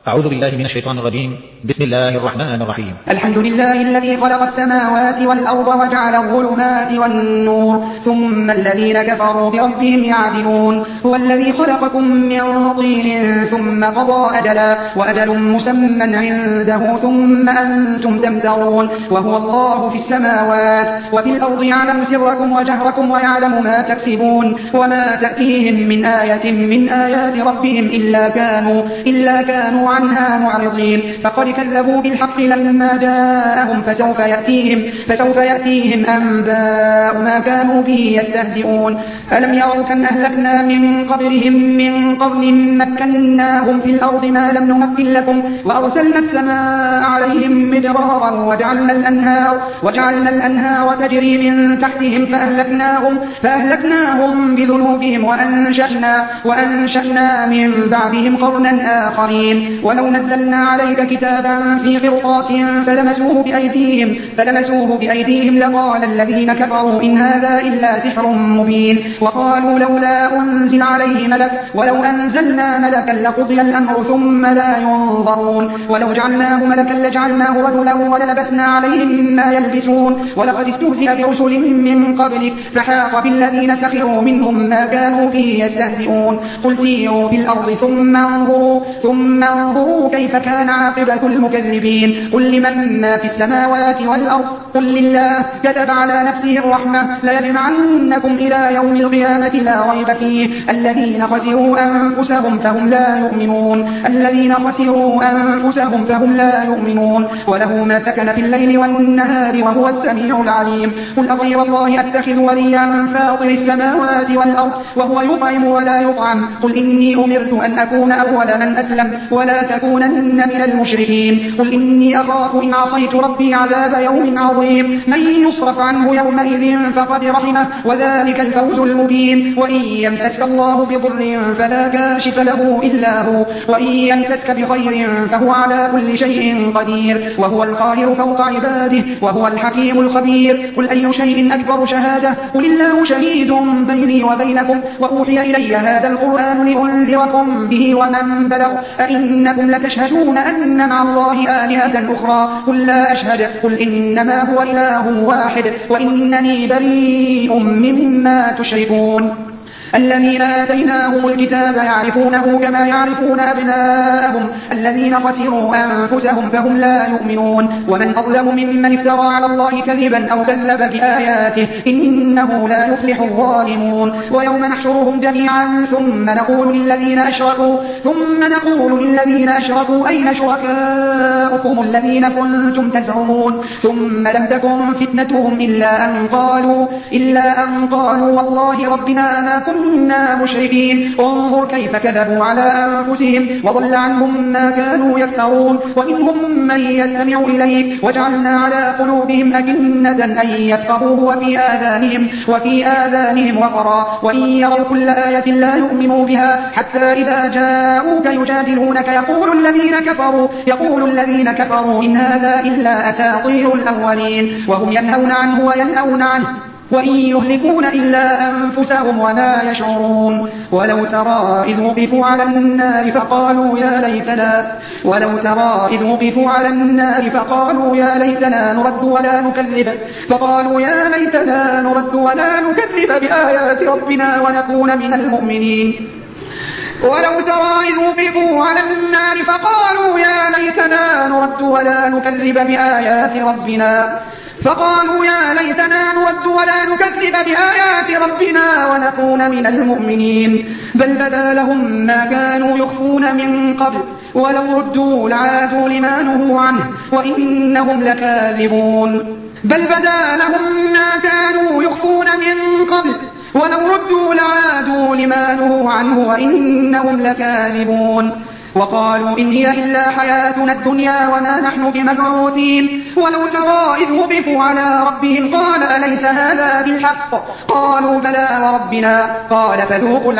أعوذ بالله من الشيطان الرجيم. بسم الله الرحمن الرحيم. الحمد لله الذي خلق السماوات والأرض وجعل الظلمات والنور ثم الذين كفروا بربهم يعدلون. هو الذي خلقكم من طين ثم قضى أجلا وأجل مسمى عنده ثم أنتم تمترون. وهو الله في السماوات وفي الأرض يعلم سركم وجهركم ويعلم ما تكسبون. وما تأتيهم من آية من آيات ربهم إلا كانوا عنها معرضين. فقد كذبوا بالحق لما جاءهم فسوف يأتيهم أنباء ما كانوا به يستهزئون. ألم يروا كم أهلكنا من قبلهم من قرن مكناهم في الأرض ما لم نمكن لكم وأرسلنا السماء عليهم مدرارا وجعلنا الأنهار تجري من تحتهم فأهلكناهم بذنوبهم وأنشأنا من بعدهم قرنا آخرين. ولو نزلنا عليك كتابا في قرطاس فلمسوه بأيديهم لقال الذين كفروا إن هذا إلا سحر مبين. وقالوا لولا أنزل عليه ملك ولو أنزلنا ملكا لقضي الأمر ثم لا ينظرون. ولو جعلناه ملكا لجعلناه رجلا وللبسنا عليهم ما يلبسون. ولقد استهزئ برسل من قبلك فحاق بالذين سخروا منهم ما كانوا به يستهزئون. قل سيروا في الأرض ثم انظروا كيف كان عاقبة المكذبين. قل لمن ما في السماوات والأرض قل لله كتب على نفسه الرحمة ليجمعنكم إلى يوم القيامة لا ريب فيه. الذين خسروا أنفسهم فهم لا يؤمنون. وله ما سكن في الليل والنهار وهو السميع العليم. قل أغير الله أتخذ وليا فاطر السماوات والأرض وهو يطعم ولا يطعم. قل إني أمرت أن أكون أول من أسلم ولا تكونن من المشركين. قل إني أخاف إن عصيت ربي عذاب يوم عظيم. من يصرف عنه يومئذ فقد رحمه وذلك الفوز المبين. وإن يمسسك الله بضر فلا كاشف له إلا هو وإن يمسسك بخير فهو على كل شيء قدير وهو القاهر فوق عباده وهو الحكيم الخبير. قل أي شيء أكبر شهادة قل الله شهيد بيني وبينكم وأوحي إلي هذا القرآن لأنذركم به ومن بلغ أئنكم لتشهدون أن مع الله آلهة أخرى قل لا أشهد قل إنما هو إله واحد وإنني بريء مما تشركون. الذين آتيناهم الكتاب يعرفونه كما يعرفون أبناءهم الذين خسروا أنفسهم فهم لا يؤمنون. ومن أظلم ممن افترى على الله كذبا أو كذب بآياته إنه لا يفلح الظالمون. ويوم نحشرهم جميعا ثم نقول للذين أشركوا أين شركاؤكم الذين كنتم تزعمون ثم لم تكن فتنتهم إلا أن قالوا والله ربنا ما كنا مشركين. انظر كيف كذبوا على أنفسهم وضل عنهم ما كانوا يفترون. ومنهم من يستمع إليك وجعلنا على قلوبهم أكنة أن يفقهوه وفي آذانهم وقرا وإن يروا كل آية لا يؤمنوا بها حتى إذا جاءوك يجادلونك يقول الذين كفروا إن هذا إلا أساطير الأولين. وهم ينهون عنه وينأون عنه وإن يهلكون إلا أنفسهم وما يشعرون. ولو ترى إذ وقفوا على النار فقالوا يا ليتنا نرد ولا نكذب بآيات ربنا ونكون من المؤمنين. ولو ترى إذ وقفوا على النار فقالوا يا ليتنا نرد ولا نكذب بآيات ربنا ونكون من المؤمنين. بل بدا لهم ما كانوا يخفون من قبل ولو ردوا لعادوا لما نهوا عنه وإنهم لكاذبون. وقالوا إن هي إلا حياتنا الدنيا وما نحن بمبعوثين. ولو ترى إذ وقفوا على ربهم قال أليس هذا بالحق قالوا بلى وربنا قال فذوقوا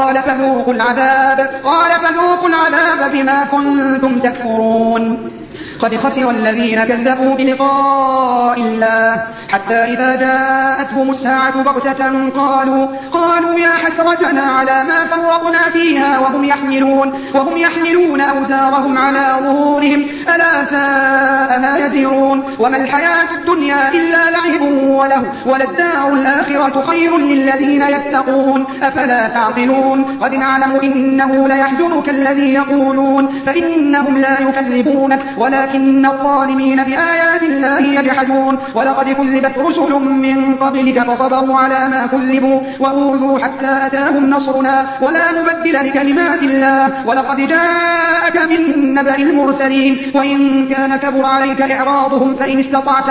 العذاب بما كنتم تكفرون. قد خسر الذين كذبوا بلقاء الله حتى إذا جاءتهم الساعة بغتة قالوا يا حسرتنا على ما فرطنا فيها وهم يحملون أوزارهم على ظهورهم ألا ساء ما يزرون وما الحياة الدنيا إلا لعب وله وللدار الآخرة خير للذين يتقون أفلا تعقلون قد نعلم إنه ليحزنك الذي يقولون فإنهم لا يكذبونك ولكن الظالمين بآيات الله يجحدون ولقد كذبت رسل من قبلك فصبروا على ما كذبوا وأوذوا حتى أتاهم نصرنا ولا مبدل لكلمات الله ولقد جاءك من نبأ المرسلين وإن كان كبر عليك إعراضهم فإن استطعت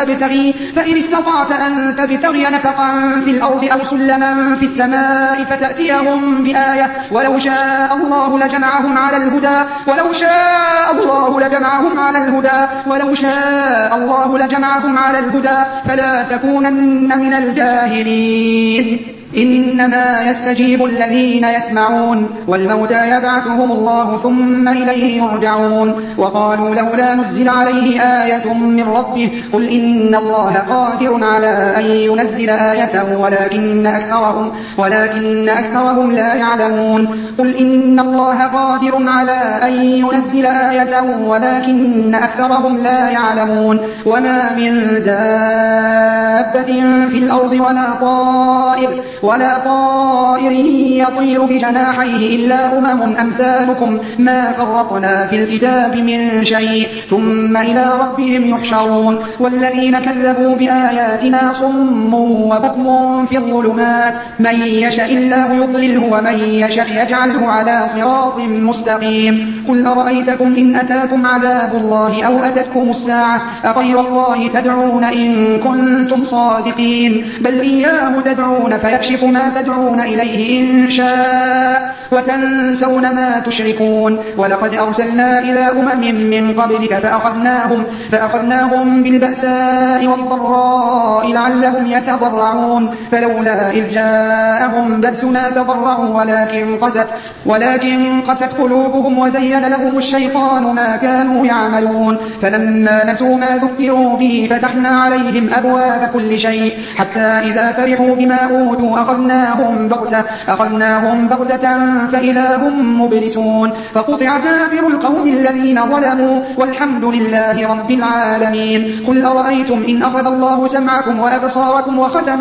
أن تبتغي نفقا في الأرض أو سلما في السماء فتأتيهم بآية ولو شاء الله لجمعهم على الهدى فلا تكونن من الجاهلين إنما يستجيب الذين يسمعون والموتى يبعثهم الله ثم إليه يرجعون وقالوا لولا نزل عليه آية من ربه قل إن الله قادر على أن ينزل آية ولكن أكثرهم لا يعلمون قل إن الله قادر على أن ينزل آية ولكن أكثرهم لا يعلمون وما من دابة في الأرض ولا طائر يطير بجناحيه إلا أمثالكم ما فرطنا في الكتاب من شيء ثم إلى ربهم يحشرون والذين كذبوا بآياتنا صم وبكم في الظلمات من يشاء الله يضلله ومن يشاء يجعله على صراط مستقيم قل أرأيتكم إن أتاكم عذاب الله أو أتتكم الساعة أغير الله تدعون إن كنتم صادقين بل إياه تدعون فيكشف ما تدعون إليه إن شاء وتنسون ما تشركون ولقد أرسلنا إلى من قبلك فأخذناهم بالبأساء والضراء لعلهم يتضرعون فلولا إذ جاءهم بأسنا تضرعوا ولكن قست قلوبهم وزين لهم الشيطان ما كانوا يعملون فلما نسوا ما ذكروا به فتحنا عليهم أبواب كل شيء حتى إذا فرحوا بما أوتوا أخذناهم بغتة فإذا هم مبلسون فقطع دابر القوم الذين ظلموا والحمد لله رب العالمين قل أرأيتم إن أخذ الله سمعكم وأبصاركم وختم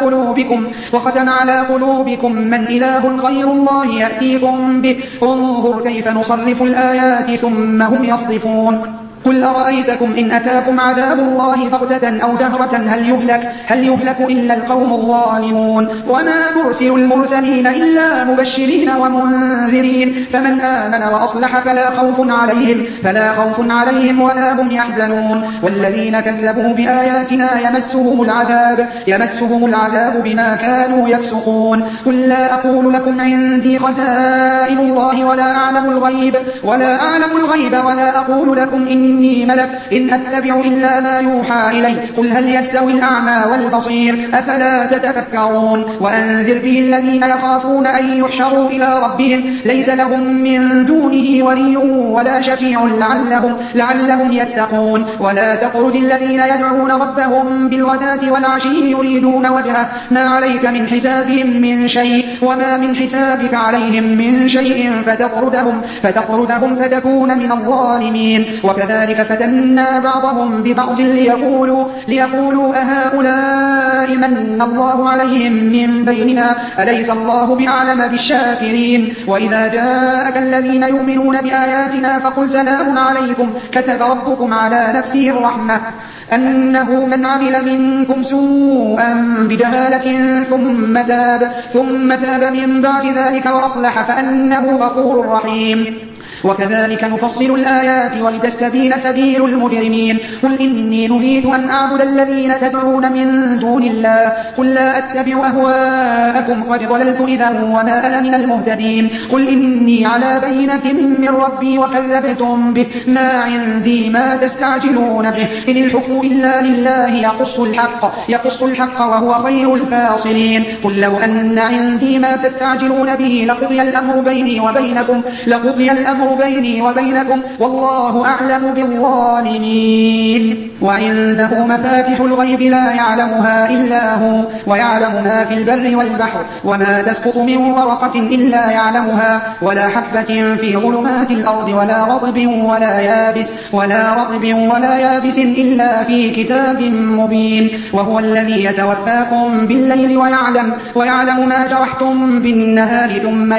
على قلوبكم من إله غير الله يأتيكم به انظر كيف نصرف الآيات ثم هم يصدفون قل أرأيتكم إن أتاكم عذاب الله بغتة أو جهرة هل يهلك إلا القوم الظالمون وما نرسل المرسلين إلا مبشرين ومنذرين فمن آمن وأصلح فلا خوف عليهم ولا هم يحزنون والذين كذبوا بآياتنا يمسهم العذاب بما كانوا يفسقون قل لا أقول لكم عندي خزائن الله ولا أعلم الغيب ولا أقول لكم إني ملك إن أتبع إلا ما يوحى إلي قل هل يستوي الأعمى والبصير أفلا تتفكرون وأنذر به الذين يخافون أن يحشروا إلى ربهم ليس لهم من دونه ولي ولا شفيع لعلهم يتقون ولا تطرد الذين يدعون ربهم بالغداة والعشي يريدون وجهه ما عليك من حسابهم من شيء وما من حسابك عليهم من شيء فتطردهم فتكون من الظالمين وكذلك فتنا بعضهم ببعض ليقولوا أهؤلاء من الله عليهم من بيننا أليس الله بأعلم بالشاكرين وإذا جاءك الذين يؤمنون بآياتنا فقل سلام عليكم كتب ربكم على نفسه الرحمة أنه من عمل منكم سوءا بجهالة ثم تاب من بعد ذلك وأصلح فأنه غفور رحيم وكذلك نفصل الآيات ولتستبين سبيل المجرمين قل إني نهيت أن أعبد الذين تدعون من دون الله قل لا أتبع أهواءكم قد ضللت إذا وما أنا من المهتدين قل إني على بينة من ربي وكذبتم به ما عندي ما تستعجلون به إن الحكم إلا لله يقص الحق وهو خير الفاصلين قل لو أن عندي ما تستعجلون به لقضي الأمر بيني وبينكم والله أعلم بالظالمين. وعنده مفاتح الغيب لا يعلمها إلا هو ويعلم ما في البر والبحر وما تسقط من ورقة إلا يعلمها ولا حبة في ظلمات الأرض ولا رطب ولا يابس إلا في كتاب مبين. وهو الذي يتوفاكم بالليل ويعلم ما جرحتم بالنهار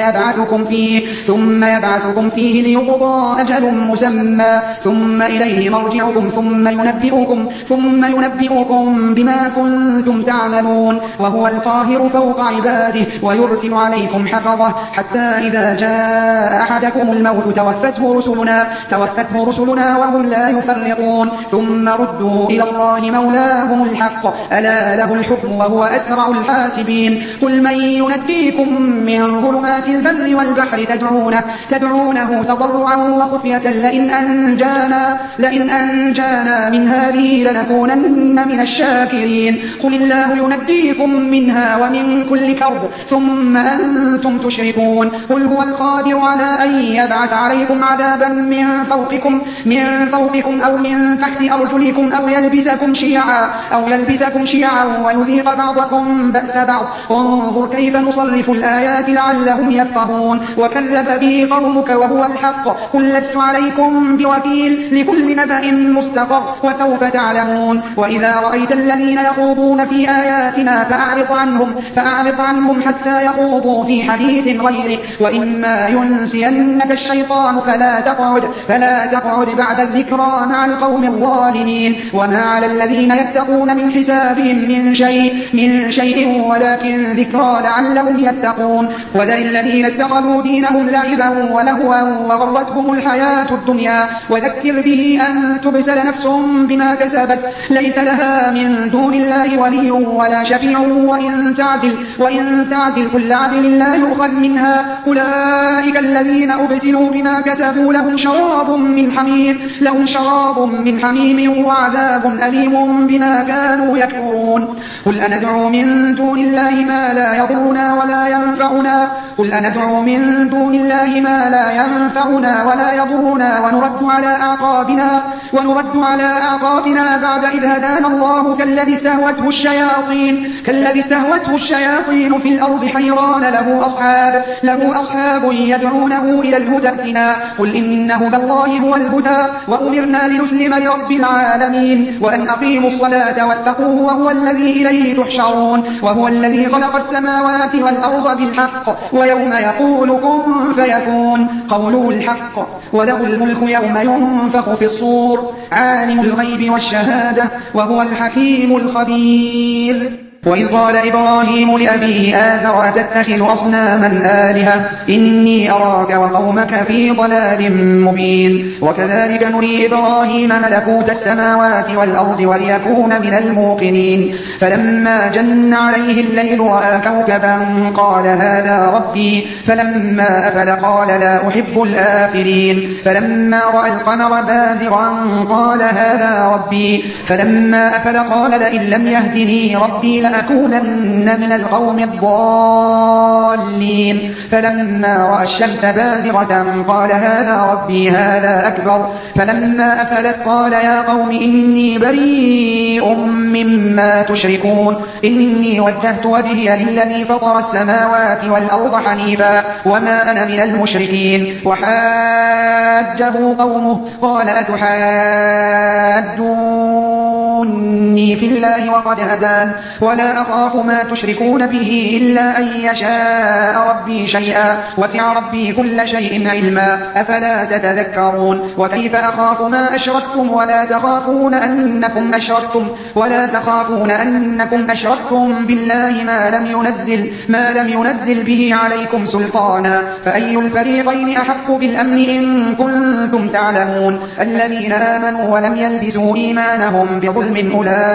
ثم يبعثكم فيه ليقضى أجل مسمى ثم إليه مرجعكم ثم ينبئكم بما كنتم تعملون. وهو القاهر فوق عباده ويرسل عليكم حفظه حتى إذا جاء أحدكم الموت توفته رسلنا وهم لا يفرقون ثم ردوا إلى الله مولاهم الحق ألا له الحكم وهو أسرع الحاسبين. قل من ينجيكم من ظلمات البر والبحر تدعونه تضرعا وخفية لئن أنجانا من هذه لنكونن من الشاكرين. قل الله ينجيكم منها ومن كل كرب ثم أنتم تشركون. قل هو القادر على أن يبعث عليكم عذابا من فوقكم أو من تحت أرجلكم أو يلبسكم شيعا ويذيق بعضكم بأس بعض. انظر كيف نصرف الآيات لعلهم يفقهون. وكذب به قومك وهو الحق قل لست عليكم بوكيل لكل نبأ مستقر وسوف تعلمون. وإذا رأيت الذين يخوضون في آياتنا فأعرض عنهم حتى يخوضوا في حديث غيره وإما ينسينك الشيطان فلا تقعد بعد الذكرى مع القوم الظالمين. وما على الذين يتقون من حسابهم من شيء ولكن ذكرى لعلهم يتقون. وذر الذين اتخذوا دينهم لعبا ولهوا وغرتهم الحياة الدنيا وذكر به أن تبسل نفس بما كسبت ليس لها من دون الله ولي ولا شفيع وإن تعدل كل عدل لا يؤخذ منها. أولئك الذين أبسلوا بما كسبوا لهم شراب من حميم وعذاب أليم بما كانوا يكفرون. قل أندعو من دون الله ما لا يضرنا ولا يضرنا ونرد على أعقابنا بعد إذ هدانا الله كالذي استهوته الشياطين في الأرض حيران له أصحاب يدعونه إلى الهدى ائتنا. قل إن هدى الله هو الهدى وأمرنا لنسلم لرب العالمين وأن أقيموا الصلاة واتقوه وهو الذي إليه تحشرون. وهو الذي خلق السماوات والأرض بالحق ويوم يقول كن فيكون قوله الحق وله الملك يوم ينفخ في الصور عالم الغيب والشهادة وهو الحكيم الخبير. وإذ قال إبراهيم لأبيه آزر أتتخذ أصناما آلهة إني أراك وقومك في ضلال مبين. وكذلك نري إبراهيم ملكوت السماوات والأرض وليكون من الموقنين. فلما جن عليه الليل رأى كوكبا قال هذا ربي فلما أفل قال لا أحب الآفلين. فلما رأى القمر بازغا قال هذا ربي فلما أفل قال لئن لم يهدني ربي لأكونن من القوم الضالين. فلما رأى الشمس بازغة قال هذا ربي هذا أكبر. فلما أفلت قال يا قوم إني بريء مما تشركون إني وجهت وجهي للذي فطر السماوات والأرض حنيفا وما أنا من المشركين. وحاجه قومه قال أتحاجوني في الله وقد هدان ولا أخاف ما تشركون به إلا أن يشاء ربي شيئا وسع ربي كل شيء علما أفلا تتذكرون. وكيف أخاف ما أشركتم ولا تخافون أنكم أشركتم بالله ما لم ينزل به عليكم سلطانا فأي الفريقين أحق بالأمن إن كنتم تعلمون. الذين آمنوا ولم يلبسوا إيمانهم بظلم ظلم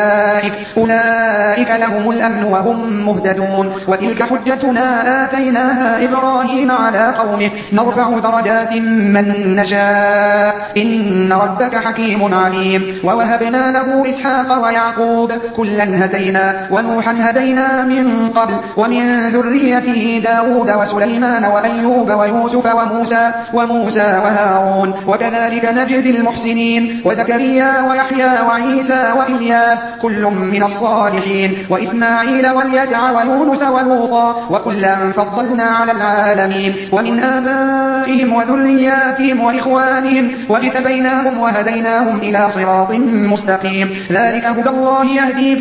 أولئك لهم الأمن وهم مهتدون. وتلك حجتنا آتيناها إبراهيم على قومه نرفع درجات من نشاء إن ربك حكيم عليم. ووهبنا له إسحاق ويعقوب كلا هدينا ونوحا هدينا من قبل ومن ذريته داود وسليمان وأيوب ويوسف وموسى وهارون وكذلك نجزي المحسنين. وزكريا ويحيى وعيسى وإلياس كل من الصالحين وإسماعيل واليسع ويونس ولوطا وكلا فضلنا على العالمين. ومن آبائهم وذرياتهم وإخوانهم واجتبيناهم وهديناهم إلى صراط مستقيم. ذلك هدى الله يهدي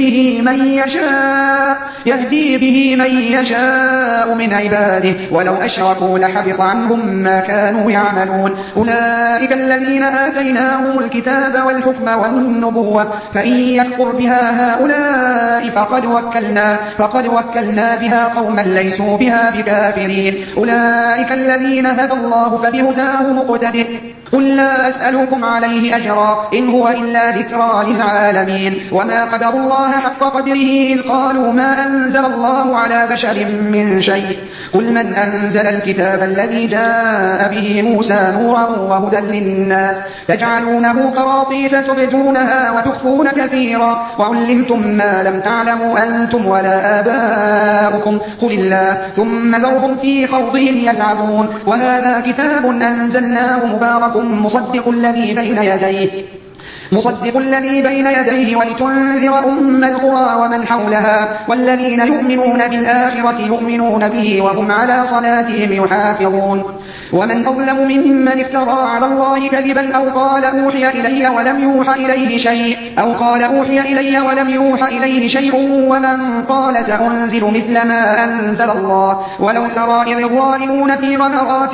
به من يشاء من عباده ولو أشركوا لحبط عنهم ما كانوا يعملون. أولئك الذين آتيناهم الكتاب والحكم والنبوة فإن يكفر بها هؤلاء فقد وكلنا بها قوما ليسوا بها بكافرين. أولئك الذين هدى الله فبهداه مقتدر. قل لا أسألكم عليه أجرا إن هو إلا ذكرى للعالمين. وما قدر الله حق قدره إذ قالوا ما أنزل الله على بشر من شيء. قل من أنزل الكتاب الذي جاء به موسى نورا وهدى للناس تجعلونه قراطيس تبدونها وتخفون كثيرا وعلمتم ما لم تعلموا أنتم ولا آباؤكم قل الله ثم ذرهم في خوضهم يلعبون. وهذا كتاب أنزلناه مبارك مصدق الذي بين يديه ولتنذر أم القرى ومن حولها والذين يؤمنون بالآخرة يؤمنون به وهم على صلاتهم يحافظون. ومن أظلم ممن افترى على الله كذبا أو قال أوحي إلي ولم يوحى إليه شيء ومن قال سأنزل مثل ما أنزل الله. ولو ترى إذ الظالمون في غمرات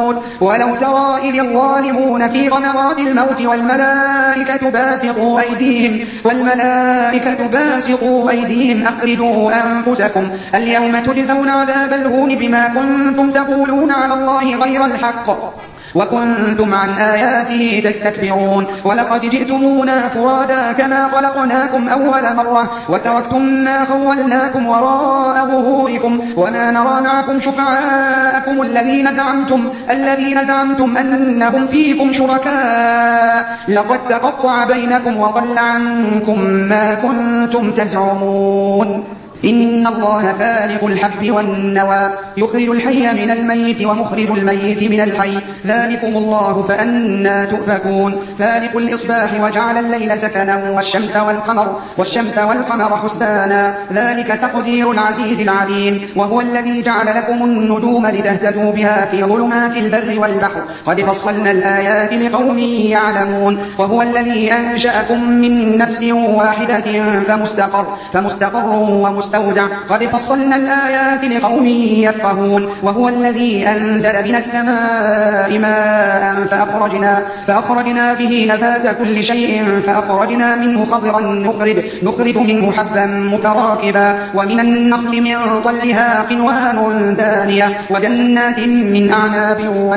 الموت والملائكة باسطوا أيديهم أخرجوا أنفسكم اليوم تجزون عذاب الهون بما كنتم تقولون على الله غير الحق وكنتم عن آياته تستكبرون. ولقد جئتمونا فرادا كما خلقناكم أول مرة وتركتم ما خولناكم وراء ظهوركم وما نرى معكم شفعاءكم الذين زعمتم أنهم فيكم شركاء لقد تقطع بينكم وضل عنكم ما كنتم تزعمون. إن الله فالق الحب والنوى يخرج الحي من الميت ومخرج الميت من الحي ذلكم الله فأنى تؤفكون. فالق الإصباح وجعل الليل سكنا والشمس والقمر حسبانا ذلك تقدير العزيز العليم. وهو الذي جعل لكم النجوم لتهتدوا بها في ظلمات البر والبحر قد فصلنا الآيات لقوم يعلمون. وهو الذي أنشأكم من نفس واحدة فمستقر ومستودع قد فصلنا الآيات لقوم يفقهون. وهو الذي أنزل من السماء ماء فأخرجنا به نبات كل شيء فأخرجنا منه خضرا نخرج منه حبا متراكبا ومن النخل من طلعها قنوان دانية وجنات من أعناب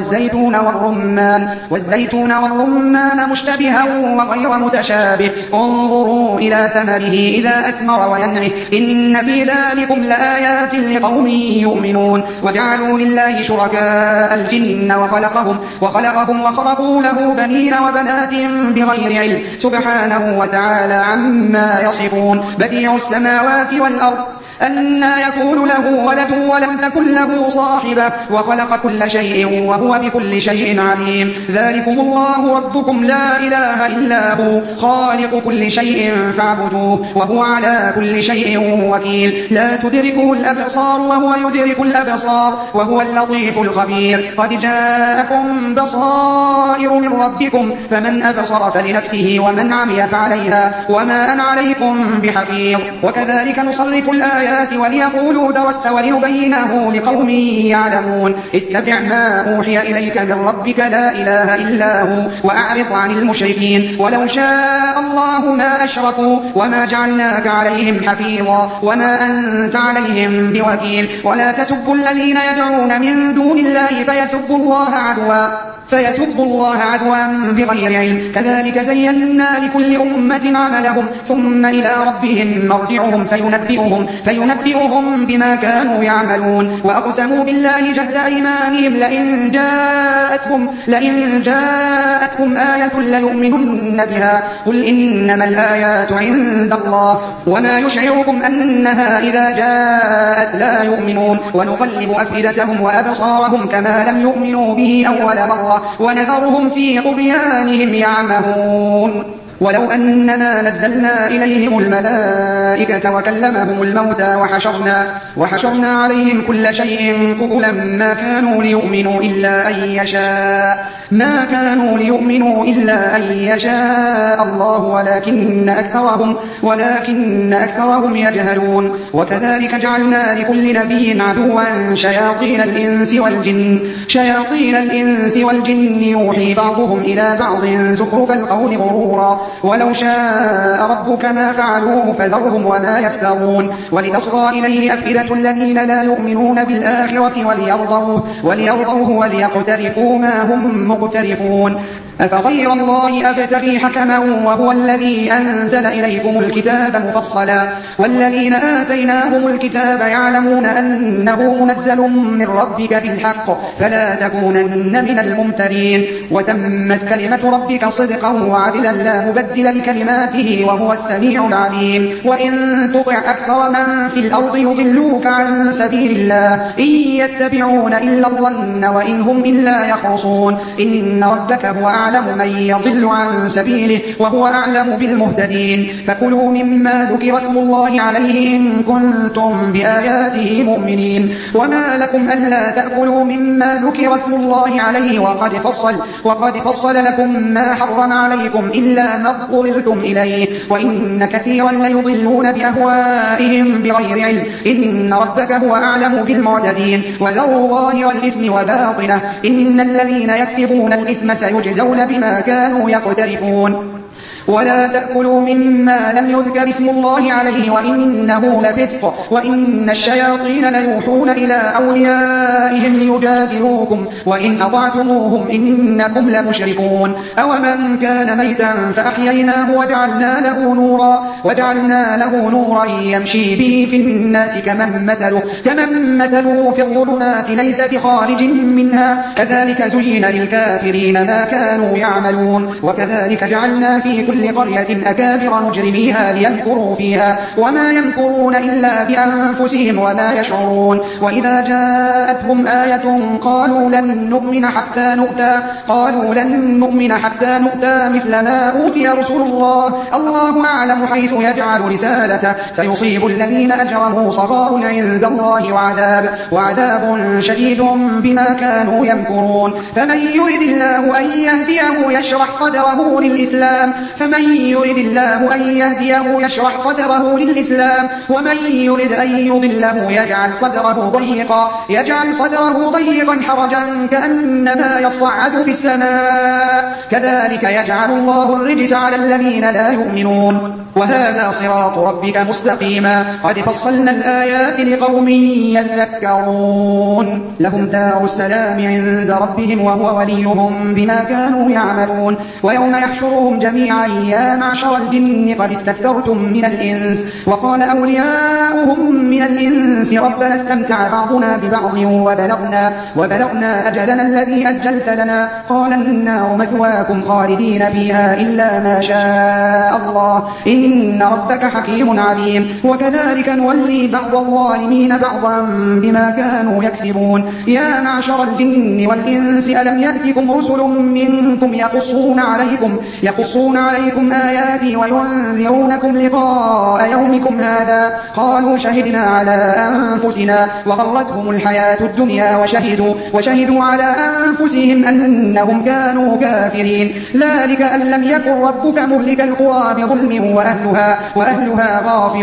والزيتون والرمان مشتبها وغير متشابه انظروا إلى ثمره إذا أثمر وينعه إن في ذلكم لآيات لقوم يؤمنون. وجعلوا لله شركاء الجن وخلقهم وخرقوا له بنين وبنات بغير علم سبحانه وتعالى عما يصفون. بديع السماوات والأرض أنى يكون له ولد ولم تكن له صاحبة وخلق كل شيء وهو بكل شيء عليم. ذلكم الله ربكم لا إله إلا هو خالق كل شيء فاعبدوه وهو على كل شيء وكيل. لا تدركه الأبصار وهو يدرك الأبصار وهو اللطيف الخبير. قد جاءكم بصائر من ربكم فمن أبصر فلنفسه ومن عمي فعليها وما أنا عليكم بحفيظ. وكذلك نصرف الآيات وليقولوا درست ولنبينه لقوم يعلمون. اتبع ما أوحي إليك من ربك لا إله إلا هو وأعرض عن المشركين. ولو شاء الله ما أشركوا وما جعلناك عليهم حفيظا وما أنت عليهم بوكيل. ولا تسبوا الذين يدعون من دون الله فيسبوا الله عدوا فيسبوا الله عدوا بغير علم كذلك زينا لكل أمة عملهم ثم إلى ربهم مرجعهم فينبئهم بما كانوا يعملون وأقسموا بالله جهد أيمانهم لئن جاءتهم آية ليؤمنن بها قل إنما الآيات عند الله وما يشعركم أنها إذا جاءت لا يؤمنون ونقلب أفئدتهم وأبصارهم كما لم يؤمنوا به أول مرة ونذرهم في طغيانهم يعمهون ولو أننا نزلنا إليهم الملائكة وكلمهم الموتى وحشرنا عليهم كل شيء قبلا ما كانوا ليؤمنوا إلا أن يشاء الله ولكن أكثرهم يجهلون وكذلك جعلنا لكل نبي عدوا شياطين الإنس والجن يوحي بعضهم إلى بعض زخرف القول غرورا ولو شاء ربك ما فعلوه فذرهم وما يفترون ولتصغى إليه أفئدة الذين لا يؤمنون بالآخرة وليرضوه وليقترفوا ما هم مقترفون أفغير الله أبتغي حكما وهو الذي أنزل إليكم الكتاب مفصلا والذين آتيناهم الكتاب يعلمون أنه منزل من ربك بالحق فلا تكونن من الممترين وتمت كلمة ربك صدقا وعدلا لا مبدل لكلماته وهو السميع العليم وإن تطع أكثر من في الأرض يضلوك عن سبيل الله إن يتبعون إلا الظن وإن هم إلا يخرصون إن ربك هو أعلم من يضل عن سبيله وهو أعلم بالمهتدين فكلوا مما ذكر اسم الله عليه إن كنتم بآياته مؤمنين وما لكم ألا تأكلوا مما ذكر اسم الله عليه وقد فصل لكم ما حرم عليكم إلا ما اضطررتم إليه وإن كثيرا ليضلون بأهوائهم بغير علم إن ربك هو أعلم بالمعتدين وذروا ظاهر الإثم وباطنه إن الذين يكسبون الإثم سيجزون بما كانوا يقترفون ولا تأكلوا مما لم يذكر اسم الله عليه وإنه لفسق وإن الشياطين ليوحون إلى أوليائهم ليجادلوكم وإن أطعتموهم إنكم لمشركون أومن كان ميتا فأحييناه وجعلنا له نورا يمشي به في الناس كمن مثله في الظلمات ليس بخارج منها كذلك زين للكافرين ما كانوا يعملون وكذلك جعلنا في كل قرية أكابر مجرميها ليمكروا فيها وما يمكرون إلا بأنفسهم وما يشعرون وإذا جاءتهم آية قالوا لن نؤمن حتى نؤتى مثل ما أوتي رسل الله أعلم حيث يجعل رسالته سيصيب الذين أجرموا صغار عند الله وعذاب شديد بما كانوا يمكرون فمن يرد الله أن يهديه يشرح صدره للإسلام ومن يرد أن يضله يجعل صدره ضيقا حرجا كأنما يصعد في السماء كذلك يجعل الله الرجس على الذين لا يؤمنون وهذا صراط ربك مستقيما قد فصلنا الآيات لقوم يذكرون لهم دار السلام عند ربهم وهو وليهم بما كانوا يعملون ويوم يحشرهم جميعا يا معشر الجن قد استكثرتم من الإنس وقال أولياؤهم من الإنس ربنا استمتع بعضنا ببعض وبلغنا أجلنا الذي أجلت لنا قال النار مثواكم خالدين فيها إلا ما شاء الله إن ربك حكيم عليم وكذلك نولي بعض الظالمين بعضا بما كانوا يكسبون يا معشر الجن والإنس ألم يأتكم رسل منكم يقصون عليكم آياتي وينذرونكم لقاء يومكم هذا قالوا شهدنا على أنفسنا وغرتهم الحياة الدنيا وشهدوا على أنفسهم أنهم كانوا كافرين ذلك أن لم يكن ربك مهلك القرى بظلم وأهلها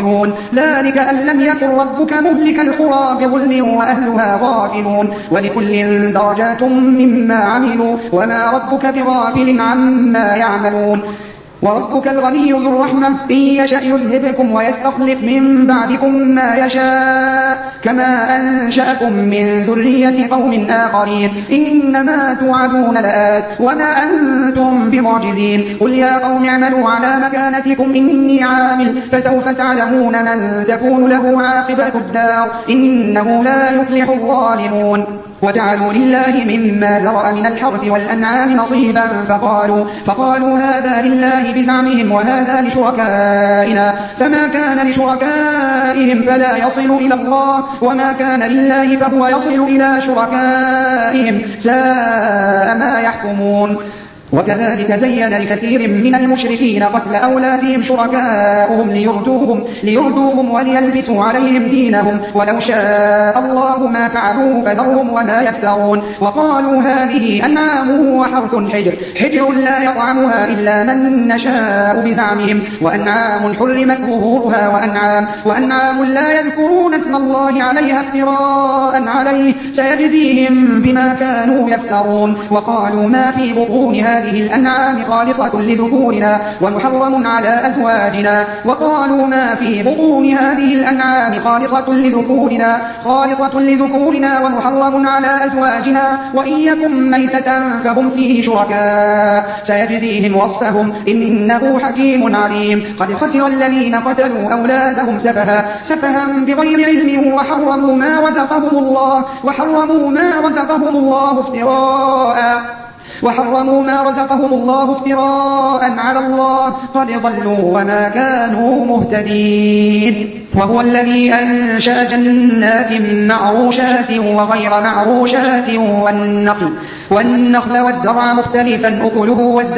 غافلون ولكل درجات مما عملوا وما ربك بغافل عما يعملون وربك الغني ذو الرحمة إن يشأ يذهبكم ويستخلف من بعدكم ما يشاء كما أنشأكم من ذرية قوم آخرين إنما توعدون لآت وما أنتم بمعجزين قل يا قوم اعملوا على مكانتكم إني عامل فسوف تعلمون من تكون له عاقبة الدار إنه لا يفلح الظالمون وجعلوا لله مما ذرأ من الحرث والأنعام نصيبا فقالوا هذا لله بزعمهم وهذا لشركائنا فما كان لشركائهم فلا يصل إلى الله وما كان لله فهو يصل إلى شركائهم ساء ما يحكمون وكذلك زين لكثير من المشركين قتل أولادهم شركاؤهم ليردوهم وليلبسوا عليهم دينهم ولو شاء الله ما فعلوه فذرهم وما يفترون وقالوا هذه أنعام وحرث حجر لا يطعمها إلا من نشاء بزعمهم وأنعام حرمت ظهورها وأنعام لا يذكرون اسم الله عليها افتراء عليه سيجزيهم بما كانوا يفترون وقالوا ما في بطون هذه الأنعام خالصة لذكورنا ومحرم على أزواجنا وقالوا ما في بطون هذه الأنعام خالصة لذكورنا ومحرم على أزواجنا وإن يكن ميتة فهم فيه شركاء سيجزيهم وصفهم إنه حكيم عليم قد خسر الذين قتلوا أولادهم سفها بغير علم وحرموا ما رزقهم الله افتراء على الله قد ضلوا وما كانوا مهتدين وهو الذي أنشأ جنات معروشات وغير معروشات والنخل والزرع مختلفا أكله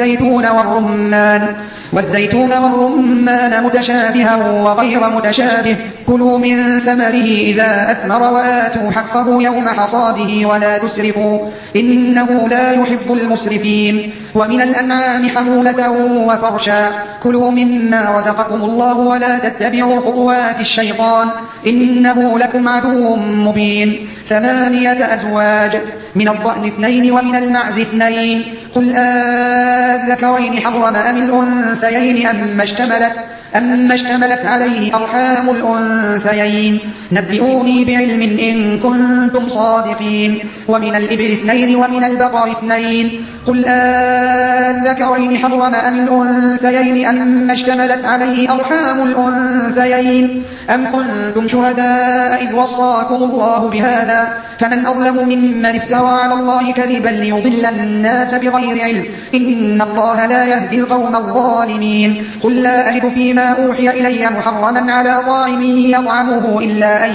والزيتون والرمان متشابها وغير متشابه كلوا من ثمره إذا أثمر وآتوا حقه يوم حصاده ولا تسرفوا إنه لا يحب المسرفين ومن الأنعام حمولة وفرشا كلوا مما رزقكم الله ولا تتبعوا خطوات الشيطان إنه لكم عدو مبين 8 أزواج من الضأن 2 ومن المعز 2 قل الذكرين حرم أم الأنثيين أما اشتملت عليه أرحام الأنثيين نبئوني بعلم إن كنتم صادقين ومن الإبل 2 ومن البقر 2 قل الذكرين حرم أم الأنثيين أما اشتملت عليه أرحام الأنثيين أم كنتم شهداء إذ وصاكم الله بهذا فمن أظلم ممن افترى على الله كذبا ليضل الناس بغير علم إن الله لا يهدي القوم الظالمين قل لا أجد فيما أوحي إلي محرما على طاعم يطعمه إلا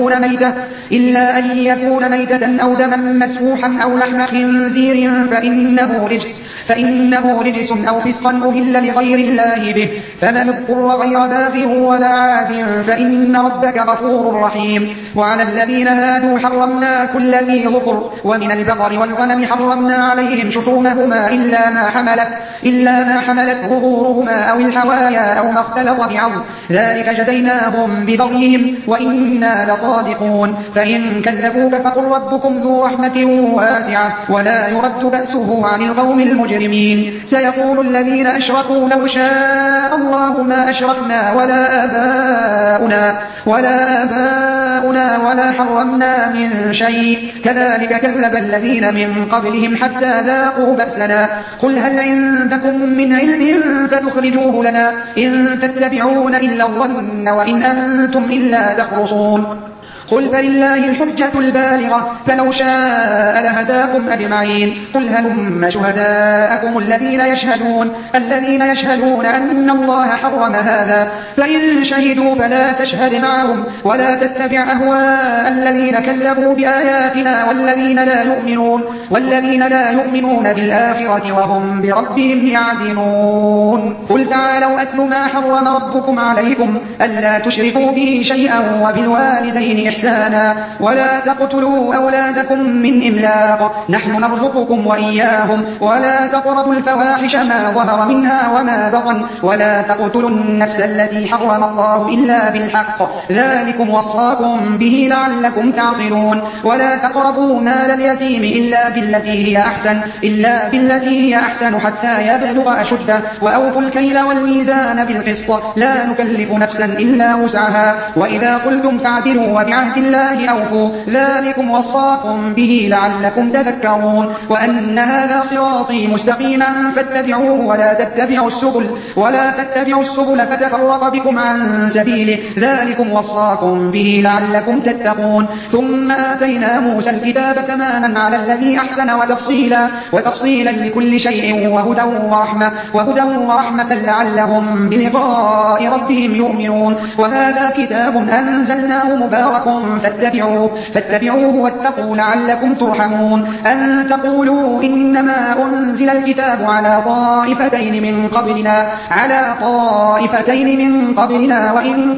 أن يكون ميتة أو دما مسفوحا أو لحم خنزير فإنه رجس أو فسقا أهل لغير الله به فمن اضطر غير باغ ولا عاد فإن ربك غفور رحيم وعلى الذين هادوا حرمنا كل ذي ظفر ومن البقر والغنم حرمنا عليهم شحومهما إلا ما حملت ظهورهما أو الحوايا أو ما اختلط بعظم ذلك جزيناهم ببغيهم وإنا لصادقون فإن كذبوك فقل ربكم ذو رحمة واسعة ولا يرد بأسه عن القوم المجرمين سيقول الذين أشركوا لو شاء الله ما أشركنا ولا آباؤنا ولا حرمنا من شيء كذلك كذب الذين من قبلهم حتى ذاقوا بأسنا قل هل عندكم من علم فتخرجوه لنا إن تتبعون إلا الظن وإن أنتم إلا تخرصون قل فلله الحجة البالغة فلو شاء لهداكم أجمعين قل هلم شهداءكم الذين يشهدون أن الله حرم هذا فإن شهدوا فلا تشهد معهم ولا تتبع أهواء الذين كذبوا بآياتنا والذين لا يؤمنون بالآخرة وهم بربهم يعدلون قل تعالوا أتل ما حرم ربكم عليكم ألا تشركوا به شيئا وبالوالدين إحسانا إحسانا ولا تقتلوا أولادكم من إملاق نحن نرزقكم وإياهم ولا تقربوا الفواحش ما ظهر منها وما بطن ولا تقتلوا النفس التي حرم الله إلا بالحق ذلكم وصاكم به لعلكم تعقلون ولا تقربوا مال اليتيم إلا بالتي هي أحسن حتى يبلغ أشده وأوفوا الكيل والميزان بالقسط لا نكلف نفسا إلا وسعها وإذا قلتم فاعدلوا وبعهد الله أوفوا ذلكم وصاكم به لعلكم تذكرون وأن هذا صراطي مستقيما فاتبعوه ولا تتبعوا السبل فتفرق بكم عن سبيله ذلكم وصاكم به لعلكم تتقون ثم آتينا موسى الكتاب تماما على الذي أحسن وتفصيلا لكل شيء وهدى ورحمة لعلهم بلقاء ربهم يؤمنون وهذا كتاب أنزلناه مبارك فاتبعوه واتقوا لعلكم ترحمون أن تقولوا إنما أنزل الكتاب على طائفتين من قبلنا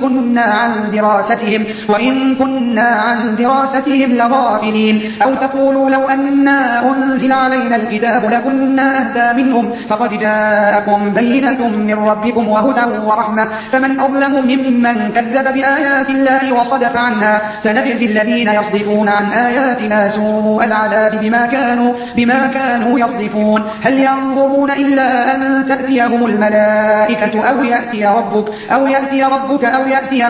وإن كنا عن دراستهم لغافلين أو تقولوا لو أنا أنزل علينا الكتاب لكنا أهدى منهم فقد جاءكم بينة من ربكم وهدى ورحمة فمن أظلم ممن كذب بآيات الله وصدف عنها سنجزي الذين يصدفون عن آياتنا سوء العذاب بما كانوا يصدفون هل ينظرون إلا أن تأتيهم الملائكة أو يأتي ربك أو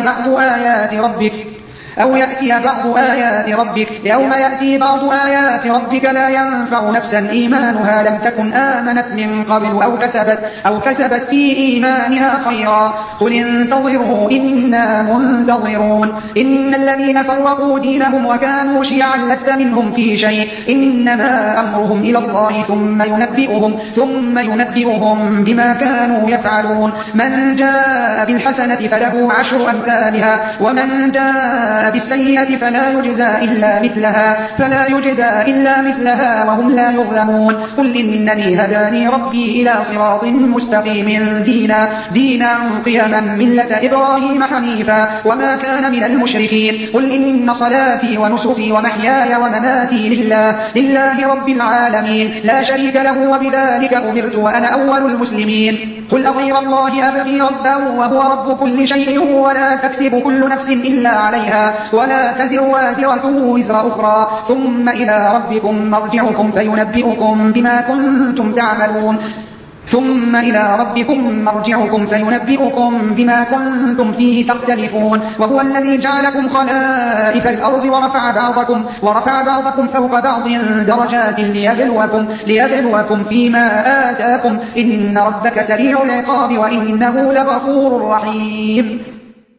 يأتي بعض آيات ربك يوم يأتي بعض آيات ربك لا ينفع نفسا إيمانها لم تكن آمنت من قبل أو كسبت في إيمانها خيرا قل انتظروا إنا منتظرون إن الذين فرقوا دينهم وكانوا شيعا لست منهم في شيء إنما أمرهم إلى الله ثم ينبئهم بما كانوا يفعلون من جاء بالحسنة فله 10 أمثالها ومن جاء بالسيئة فلا يجزى إلا مثلها وهم لا يظلمون قل إنني هداني ربي إلى صراط مستقيم دينا قيما ملة إبراهيم حنيفا وما كان من المشركين قل إن صلاتي ونسكي ومحياي ومماتي لله رب العالمين لا شريك له وبذلك أمرت وأنا أول المسلمين قل أغير الله أبغي ربا وهو رب كل شيء ولا تكسب كل نفس إلا عليها ولا تزر وازرة وزر أخرى ثم إلى ربكم مرجعكم فينبئكم بما كنتم فيه تختلفون وهو الذي جعلكم خلائف الأرض ورفع بعضكم فوق بعض درجات ليبلوكم فيما آتاكم إن ربك سريع العقاب وإنه لغفور رحيم